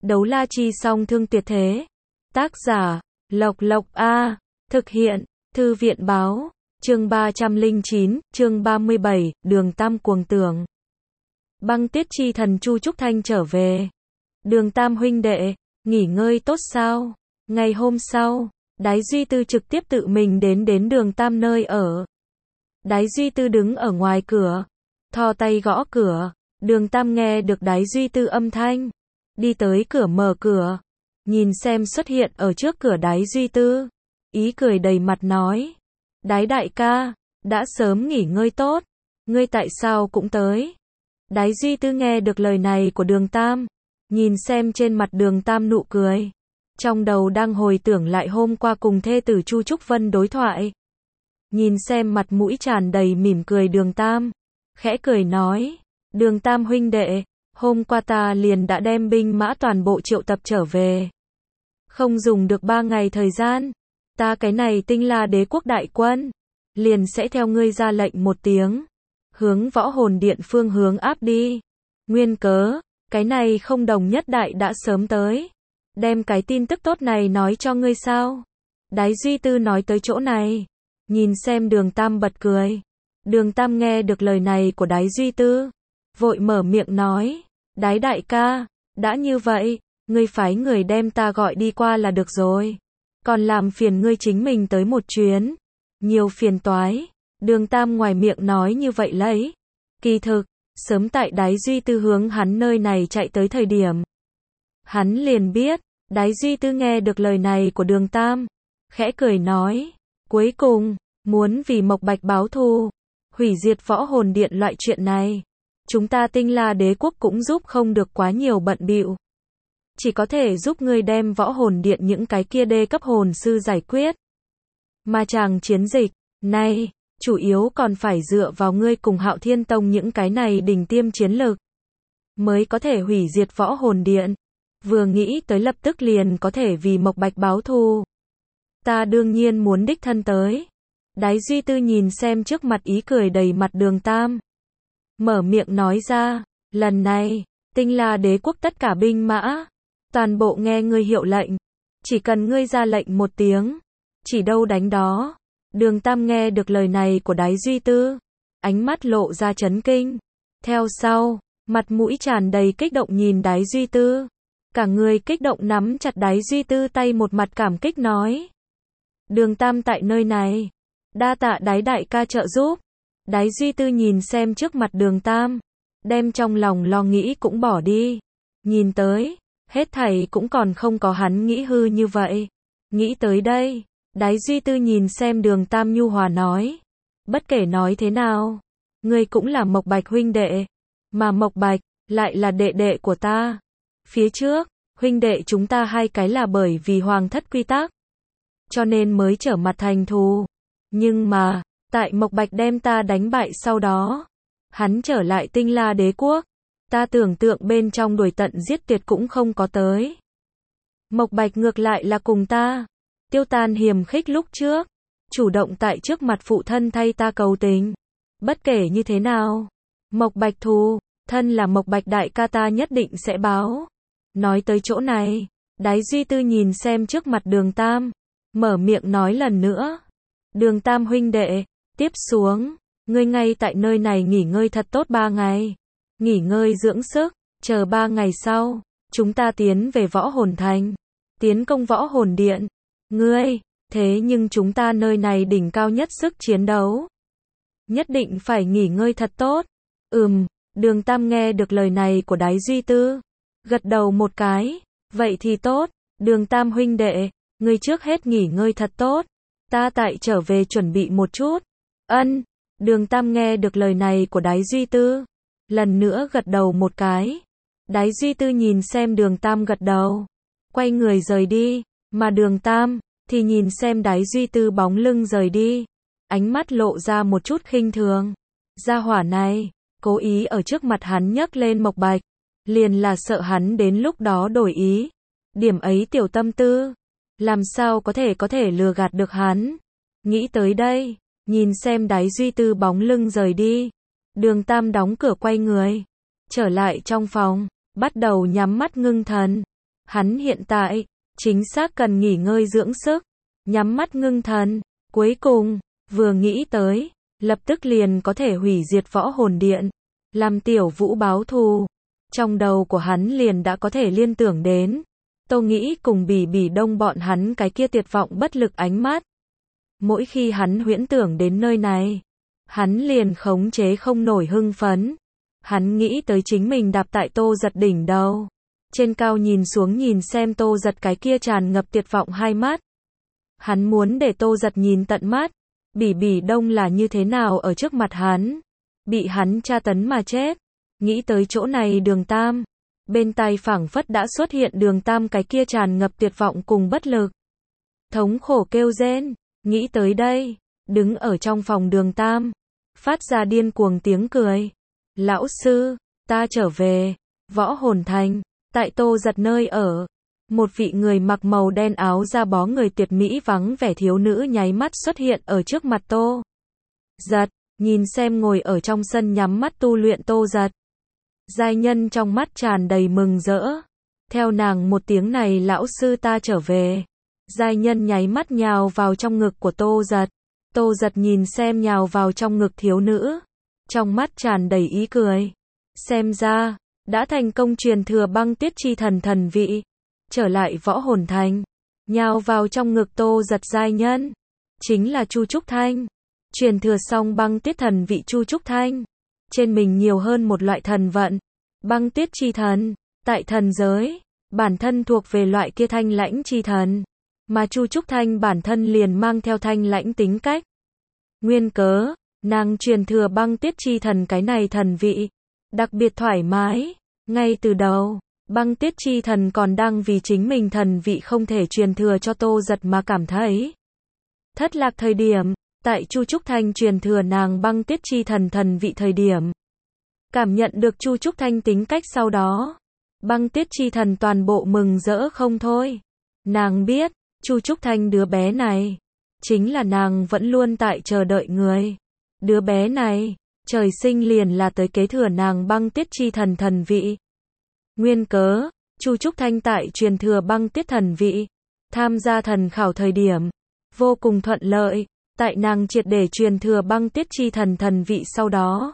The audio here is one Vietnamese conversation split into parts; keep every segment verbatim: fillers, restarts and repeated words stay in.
Đấu la chi song thương tuyệt thế. Tác giả, Lộc Lộc A. Thực hiện, Thư viện Báo. Chương ba trăm lẻ chín, chương ba mươi bảy, Đường Tam cuồng tưởng. Băng Tuyết chi thần Chu Trúc Thanh trở về. Đường Tam huynh đệ, nghỉ ngơi tốt sao? Ngày hôm sau, Đái Duy Tư trực tiếp tự mình đến đến Đường Tam nơi ở. Đái Duy Tư đứng ở ngoài cửa, thò tay gõ cửa. Đường Tam nghe được Đái Duy Tư âm thanh, đi tới cửa mở cửa, nhìn xem xuất hiện ở trước cửa Đái Duy Tư, ý cười đầy mặt nói: Đái đại ca, đã sớm nghỉ ngơi tốt, ngươi tại sao cũng tới? Đái Duy Tư nghe được lời này của Đường Tam, nhìn xem trên mặt Đường Tam nụ cười, trong đầu đang hồi tưởng lại hôm qua cùng thê tử Chu Trúc Vân đối thoại. Nhìn xem mặt mũi tràn đầy mỉm cười Đường Tam, khẽ cười nói: Đường Tam huynh đệ, hôm qua ta liền đã đem binh mã toàn bộ triệu tập trở về. Không dùng được ba ngày thời gian, ta cái này Tinh La Đế quốc đại quân, liền sẽ theo ngươi ra lệnh một tiếng, hướng Võ Hồn Điện phương hướng áp đi. Nguyên cớ, cái này không đồng nhất đại đã sớm tới, đem cái tin tức tốt này nói cho ngươi sao? Đái Duy Tư nói tới chỗ này, nhìn xem Đường Tam bật cười. Đường Tam nghe được lời này của Đái Duy Tư, vội mở miệng nói: Đái đại ca, đã như vậy, ngươi phái người đem ta gọi đi qua là được rồi, còn làm phiền ngươi chính mình tới một chuyến, nhiều phiền toái. Đường Tam ngoài miệng nói như vậy lấy, kỳ thực, sớm tại Đái Duy Tư hướng hắn nơi này chạy tới thời điểm, hắn liền biết. Đái Duy Tư nghe được lời này của Đường Tam, khẽ cười nói: cuối cùng, muốn vì Mộc Bạch báo thù, hủy diệt Võ Hồn Điện loại chuyện này, chúng ta Tinh La Đế quốc cũng giúp không được quá nhiều bận bịu, chỉ có thể giúp ngươi đem Võ Hồn Điện những cái kia đê cấp hồn sư giải quyết. Mà chàng chiến dịch này, chủ yếu còn phải dựa vào ngươi cùng Hạo Thiên Tông những cái này đỉnh tiêm chiến lực, mới có thể hủy diệt Võ Hồn Điện. Vừa nghĩ tới lập tức liền có thể vì Mộc Bạch báo thù, ta đương nhiên muốn đích thân tới. Đái Duy Tư nhìn xem trước mặt ý cười đầy mặt Đường Tam, mở miệng nói ra: lần này, Tinh La Đế quốc tất cả binh mã, toàn bộ nghe ngươi hiệu lệnh, chỉ cần ngươi ra lệnh một tiếng, chỉ đâu đánh đó. Đường Tam nghe được lời này của Đái Duy Tư, ánh mắt lộ ra chấn kinh, theo sau, mặt mũi tràn đầy kích động nhìn Đái Duy Tư, cả người kích động nắm chặt Đái Duy Tư tay, một mặt cảm kích nói: Đường Tam tại nơi này, đa tạ Đái đại ca trợ giúp. Đái Duy Tư nhìn xem trước mặt Đường Tam, đem trong lòng lo nghĩ cũng bỏ đi, nhìn tới, hết thảy cũng còn không có hắn nghĩ hư như vậy. Nghĩ tới đây, Đái Duy Tư nhìn xem Đường Tam nhu hòa nói: bất kể nói thế nào, ngươi cũng là Mộc Bạch huynh đệ, mà Mộc Bạch lại là đệ đệ của ta. Phía trước, huynh đệ chúng ta hai cái là bởi vì hoàng thất quy tắc, cho nên mới trở mặt thành thù. Nhưng mà, tại Mộc Bạch đem ta đánh bại sau đó, hắn trở lại Tinh La Đế quốc, ta tưởng tượng bên trong đuổi tận giết tuyệt cũng không có tới. Mộc Bạch ngược lại là cùng ta tiêu tan hiềm khích lúc trước, chủ động tại trước mặt phụ thân thay ta cầu tình. Bất kể như thế nào, Mộc Bạch thù, thân là Mộc Bạch đại ca ta nhất định sẽ báo. Nói tới chỗ này, Đái Duy Tư nhìn xem trước mặt Đường Tam, mở miệng nói lần nữa: Đường Tam huynh đệ, tiếp xuống, ngươi ngay tại nơi này nghỉ ngơi thật tốt ba ngày, nghỉ ngơi dưỡng sức, chờ ba ngày sau, chúng ta tiến về Võ Hồn Thành, tiến công Võ Hồn Điện. Ngươi, thế nhưng chúng ta nơi này đỉnh cao nhất sức chiến đấu, nhất định phải nghỉ ngơi thật tốt. Ừm. Đường Tam nghe được lời này của Đái Duy Tư, gật đầu một cái: vậy thì tốt, Đường Tam huynh đệ, ngươi trước hết nghỉ ngơi thật tốt, ta tại trở về chuẩn bị một chút. Ân. Đường Tam nghe được lời này của Đái Duy Tư, lần nữa gật đầu một cái. Đái Duy Tư nhìn xem Đường Tam gật đầu, quay người rời đi, mà Đường Tam thì nhìn xem Đái Duy Tư bóng lưng rời đi, ánh mắt lộ ra một chút khinh thường. Gia hỏa này, cố ý ở trước mặt hắn nhắc lên Mộc Bạch, liền là sợ hắn đến lúc đó đổi ý. Điểm ấy tiểu tâm tư, làm sao có thể có thể lừa gạt được hắn. Nghĩ tới đây, nhìn xem Đái Duy Tư bóng lưng rời đi, Đường Tam đóng cửa quay người, trở lại trong phòng, bắt đầu nhắm mắt ngưng thần. Hắn hiện tại, chính xác cần nghỉ ngơi dưỡng sức, nhắm mắt ngưng thần. Cuối cùng, vừa nghĩ tới, lập tức liền có thể hủy diệt võ hồn điện, làm Tiểu Vũ báo thù. Trong đầu của hắn liền đã có thể liên tưởng đến Tô Nghĩ cùng Bỉ Bỉ Đông bọn hắn cái kia tuyệt vọng bất lực ánh mắt. Mỗi khi hắn huyễn tưởng đến nơi này, hắn liền khống chế không nổi hưng phấn. Hắn nghĩ tới chính mình đạp tại Tô Giật đỉnh đầu, trên cao nhìn xuống nhìn xem Tô Giật cái kia tràn ngập tuyệt vọng hai mắt. Hắn muốn để Tô Giật nhìn tận mắt, Bỉ Bỉ Đông là như thế nào ở trước mặt hắn, bị hắn tra tấn mà chết. Nghĩ tới chỗ này Đường Tam, bên tai phảng phất đã xuất hiện Đường Tam cái kia tràn ngập tuyệt vọng cùng bất lực, thống khổ kêu rên. Nghĩ tới đây, đứng ở trong phòng Đường Tam, phát ra điên cuồng tiếng cười. Lão sư, ta trở về. Võ Hồn Thành, tại Tô Giật nơi ở, một vị người mặc màu đen áo da bó người tuyệt mỹ vắng vẻ thiếu nữ nháy mắt xuất hiện ở trước mặt Tô Giật, nhìn xem ngồi ở trong sân nhắm mắt tu luyện Tô Giật. Giai nhân trong mắt tràn đầy mừng rỡ. Theo nàng một tiếng này lão sư ta trở về. Giai nhân nháy mắt nhào vào trong ngực của Tô Giật. Tô Giật nhìn xem nhào vào trong ngực thiếu nữ, trong mắt tràn đầy ý cười. Xem ra, đã thành công truyền thừa băng tuyết chi thần thần vị. Trở lại Võ Hồn Thành, nhào vào trong ngực Tô Giật giai nhân, chính là Chu Trúc Thanh. Truyền thừa xong băng tuyết thần vị Chu Trúc Thanh, trên mình nhiều hơn một loại thần vận, băng tuyết chi thần. Tại thần giới, bản thân thuộc về loại kia thanh lãnh chi thần, mà Chu Trúc Thanh bản thân liền mang theo thanh lãnh tính cách. Nguyên cớ, nàng truyền thừa băng tuyết chi thần cái này thần vị, đặc biệt thoải mái. Ngay từ đầu, băng tuyết chi thần còn đang vì chính mình thần vị không thể truyền thừa cho Tô Giật mà cảm thấy thất lạc thời điểm, tại Chu Trúc Thanh truyền thừa nàng băng tuyết chi thần thần vị thời điểm, cảm nhận được Chu Trúc Thanh tính cách sau đó, băng tuyết chi thần toàn bộ mừng rỡ không thôi. Nàng biết, Chu Trúc Thanh đứa bé này, chính là nàng vẫn luôn tại chờ đợi người. Đứa bé này, trời sinh liền là tới kế thừa nàng băng tuyết chi thần thần vị. Nguyên cớ, Chu Trúc Thanh tại truyền thừa băng tuyết thần vị, tham gia thần khảo thời điểm, vô cùng thuận lợi. Tại nàng triệt để truyền thừa băng tuyết chi thần thần vị sau đó,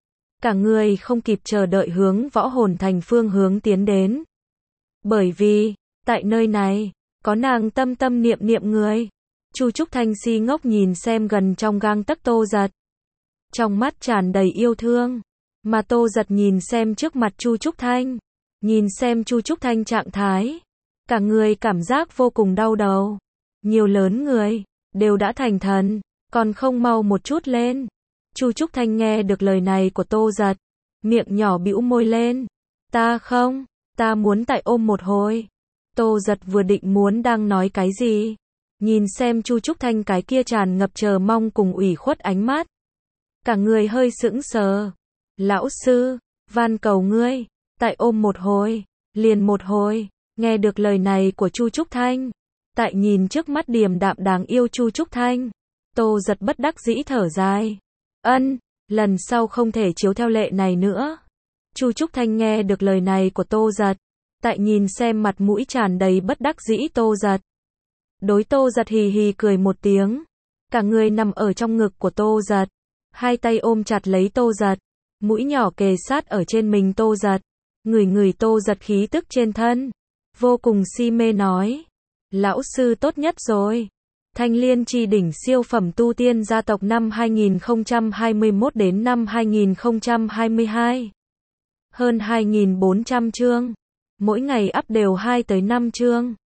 cả người không kịp chờ đợi hướng Võ Hồn Thành phương hướng tiến đến. Bởi vì, tại nơi này, có nàng tâm tâm niệm niệm người. Chu Trúc Thanh si ngốc nhìn xem gần trong gang tấc Tô Giật, trong mắt tràn đầy yêu thương. Mà Tô Giật nhìn xem trước mặt Chu Trúc Thanh, nhìn xem Chu Trúc Thanh trạng thái, cả người cảm giác vô cùng đau đầu. Nhiều lớn người, đều đã thành thần, còn không mau một chút lên. Chu Trúc Thanh nghe được lời này của Tô Giật, miệng nhỏ bĩu môi lên. Ta không, ta muốn tại ôm một hồi. Tô Giật vừa định muốn đang nói cái gì, nhìn xem Chu Trúc Thanh cái kia tràn ngập chờ mong cùng ủy khuất ánh mắt, cả người hơi sững sờ. Lão sư, van cầu ngươi, tại ôm một hồi, liền một hồi. Nghe được lời này của Chu Trúc Thanh, tại nhìn trước mắt điềm đạm đáng yêu Chu Trúc Thanh, Tô Giật bất đắc dĩ thở dài. Ân, lần sau không thể chiếu theo lệ này nữa. Chu Trúc Thanh nghe được lời này của Tô Giật, tại nhìn xem mặt mũi tràn đầy bất đắc dĩ Tô Giật, đối Tô Giật hì hì cười một tiếng, cả người nằm ở trong ngực của Tô Giật, hai tay ôm chặt lấy Tô Giật, mũi nhỏ kề sát ở trên mình Tô Giật, ngửi ngửi Tô Giật khí tức trên thân, vô cùng si mê nói. Lão sư tốt nhất rồi. Thanh Liên Chi đỉnh siêu phẩm tu tiên gia tộc năm hai nghìn không trăm hai mươi mốt đến năm hai nghìn không trăm hai mươi hai. Hơn hai nghìn bốn trăm chương. Mỗi ngày up đều hai tới năm chương.